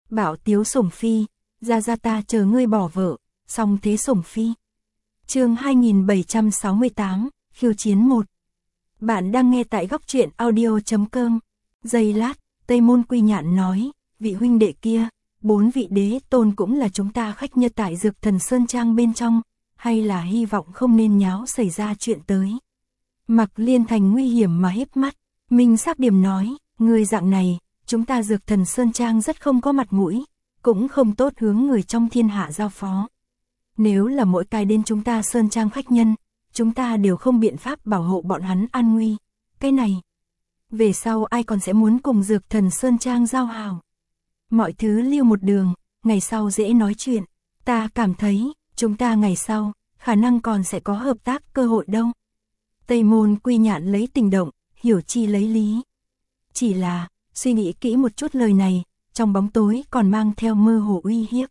Bảo Tiếu Sủng Phi, ra ta chờ ngươi bỏ vợ, xong thế Sủng Phi. Chương 2768, khiêu chiến 1. Bạn đang nghe tại góc truyện audio.com. Giây lát, Tây Môn Quy Nhạn nói, vị huynh đệ kia, 4 vị đế tôn cũng là chúng ta khách nhật tại Dược Thần Sơn Trang bên trong, hay là hy vọng không nên nháo xảy ra chuyện tới. Mạc Liên Thành nguy hiểm mà híp mắt, Minh Sắc Điểm nói, người dạng này, chúng ta Dược Thần Sơn Trang rất không có mặt mũi, cũng không tốt hướng người trong thiên hạ giao phó. Nếu là mỗi cái đến chúng ta Sơn Trang khách nhân, chúng ta đều không biện pháp bảo hộ bọn hắn an nguy. Cái này, về sau ai còn sẽ muốn cùng Dược Thần Sơn Trang giao hảo. Mọi thứ lưu một đường, ngày sau dễ nói chuyện. Ta cảm thấy, chúng ta ngày sau, khả năng còn sẽ có hợp tác cơ hội đâu. Tây Môn Quy Nhạn lấy tình động, hiểu chi lấy lý. Chỉ là, suy nghĩ kỹ một chút lời này, trong bóng tối còn mang theo mơ hồ uy hiếp.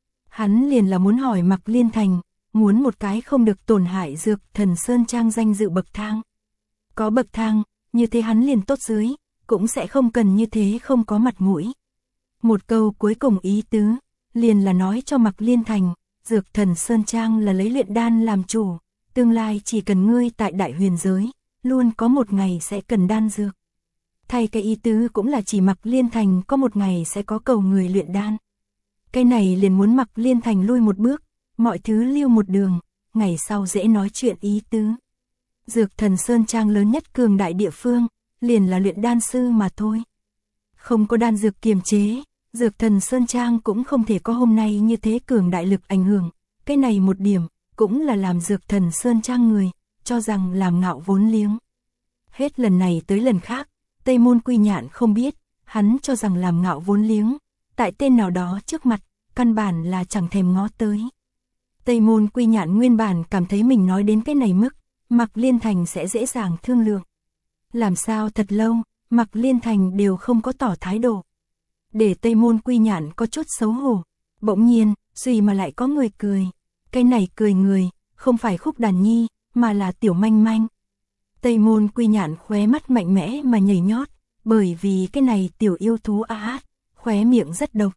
Hắn liền là muốn hỏi Mạc Liên Thành, muốn một cái không được tổn hại Dược Thần Sơn Trang danh dự bậc thang. Có bậc thang, như thế hắn liền tốt dưới, cũng sẽ không cần như thế không có mặt mũi. Một câu cuối cùng ý tứ, liền là nói cho Mạc Liên Thành, Dược Thần Sơn Trang là lấy luyện đan làm chủ, tương lai chỉ cần ngươi tại Đại Huyền giới, luôn có một ngày sẽ cần đan dược. Thay cái ý tứ cũng là chỉ Mạc Liên Thành có một ngày sẽ có cầu người luyện đan. Cái này liền muốn Mạc Liên Thành lui một bước, mọi thứ lưu một đường, ngày sau dễ nói chuyện ý tứ. Dược Thần Sơn Trang lớn nhất cường đại địa phương, liền là luyện đan sư mà thôi. Không có đan dược kiềm chế, Dược Thần Sơn Trang cũng không thể có hôm nay như thế cường đại lực ảnh hưởng. Cái này một điểm, cũng là làm Dược Thần Sơn Trang người, cho rằng làm ngạo vốn liếng. Hết lần này tới lần khác, Tây Môn Quy Nhạn không biết, hắn cho rằng làm ngạo vốn liếng, tại tên nào đó trước mặt, căn bản là chẳng thèm ngó tới. Tây Môn Quy Nhạn nguyên bản cảm thấy mình nói đến cái này mức, Mạc Liên Thành sẽ dễ dàng thương lượng. Làm sao thật lâu, Mạc Liên Thành đều không có tỏ thái độ. Để Tây Môn Quy Nhạn có chút xấu hổ, bỗng nhiên, suy mà lại có người cười. Cái này cười người, không phải Khúc Đàn Nhi, mà là Tiểu Manh Manh. Tây Môn Quy Nhạn khóe mắt mạnh mẽ mà nhảy nhót, bởi vì cái này tiểu yêu thú khóe miệng rất độc.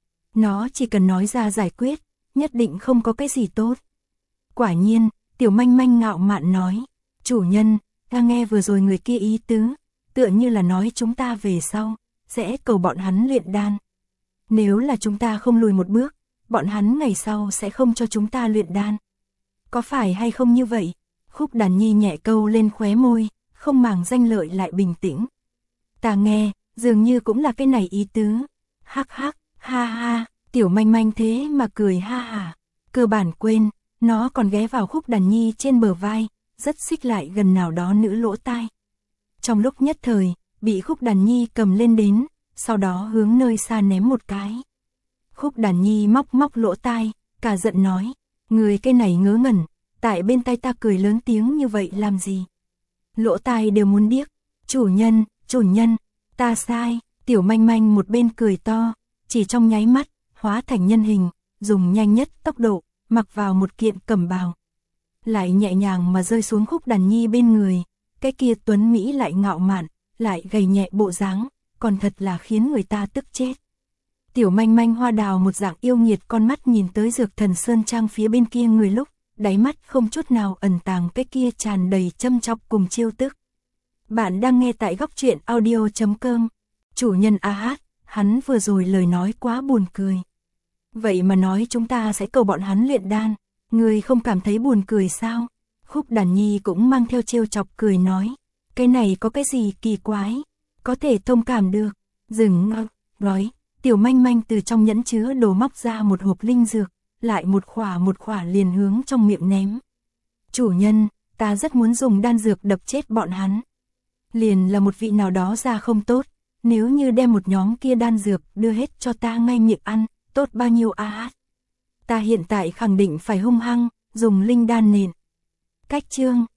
Nó chỉ cần nói ra giải quyết, nhất định không có cái gì tốt. Quả nhiên, Tiểu Manh Manh ngạo mạn nói, chủ nhân, ta nghe vừa rồi người kia ý tứ, tựa như là nói chúng ta về sau, sẽ cầu bọn hắn luyện đan. Nếu là chúng ta không lùi một bước, bọn hắn ngày sau sẽ không cho chúng ta luyện đan. Có phải hay không như vậy? Khúc Đàn Nhi nhẹ câu lên khóe môi, không màng danh lợi lại bình tĩnh. Ta nghe, dường như cũng là cái này ý tứ. Hắc hắc, ha ha, Tiểu Manh Manh thế mà cười ha hả. Cơ bản quên, nó còn ghé vào Khúc Đàn Nhi trên bờ vai, rất xích lại gần nào đó nữ lỗ tai. Trong lúc nhất thời, bị Khúc Đàn Nhi cầm lên đến, sau đó hướng nơi xa ném một cái. Khúc Đàn Nhi móc lỗ tai, cả giận nói, người cái này ngớ ngẩn, tại bên tai ta cười lớn tiếng như vậy làm gì? Lỗ tai đều muốn điếc, chủ nhân, ta sai. Tiểu Manh Manh một bên cười to, chỉ trong nháy mắt, hóa thành nhân hình, dùng nhanh nhất tốc độ, mặc vào một kiện cẩm bào. Lại nhẹ nhàng mà rơi xuống Khúc Đàn Nhi bên người, cái kia tuấn Mỹ lại ngạo mạn, lại gầy nhẹ bộ dáng, còn thật là khiến người ta tức chết. Tiểu Manh Manh hoa đào một dạng yêu nghiệt con mắt nhìn tới Dược Thần Sơn Trang phía bên kia người lúc, đáy mắt không chút nào ẩn tàng cái kia tràn đầy châm chọc cùng chiêu tức. Bạn đang nghe tại góc truyện audio.com. Chủ nhân hắn vừa rồi lời nói quá buồn cười. Vậy mà nói chúng ta sẽ cầu bọn hắn luyện đan, người không cảm thấy buồn cười sao? Khúc Đàn Nhi cũng mang theo trêu chọc cười nói, cái này có cái gì kỳ quái, có thể thông cảm được. Dừng nói, Tiểu Manh Manh từ trong nhẫn chứa đồ móc ra một hộp linh dược, lại một khỏa liền hướng trong miệng ném. Chủ nhân, ta rất muốn dùng đan dược đập chết bọn hắn. Liền là một vị nào đó ra không tốt, nếu như đem một nhóm kia đan dược đưa hết cho ta ngay miệng ăn, tốt bao nhiêu Ta hiện tại khẳng định phải hung hăng, dùng linh đan nền. Cách chương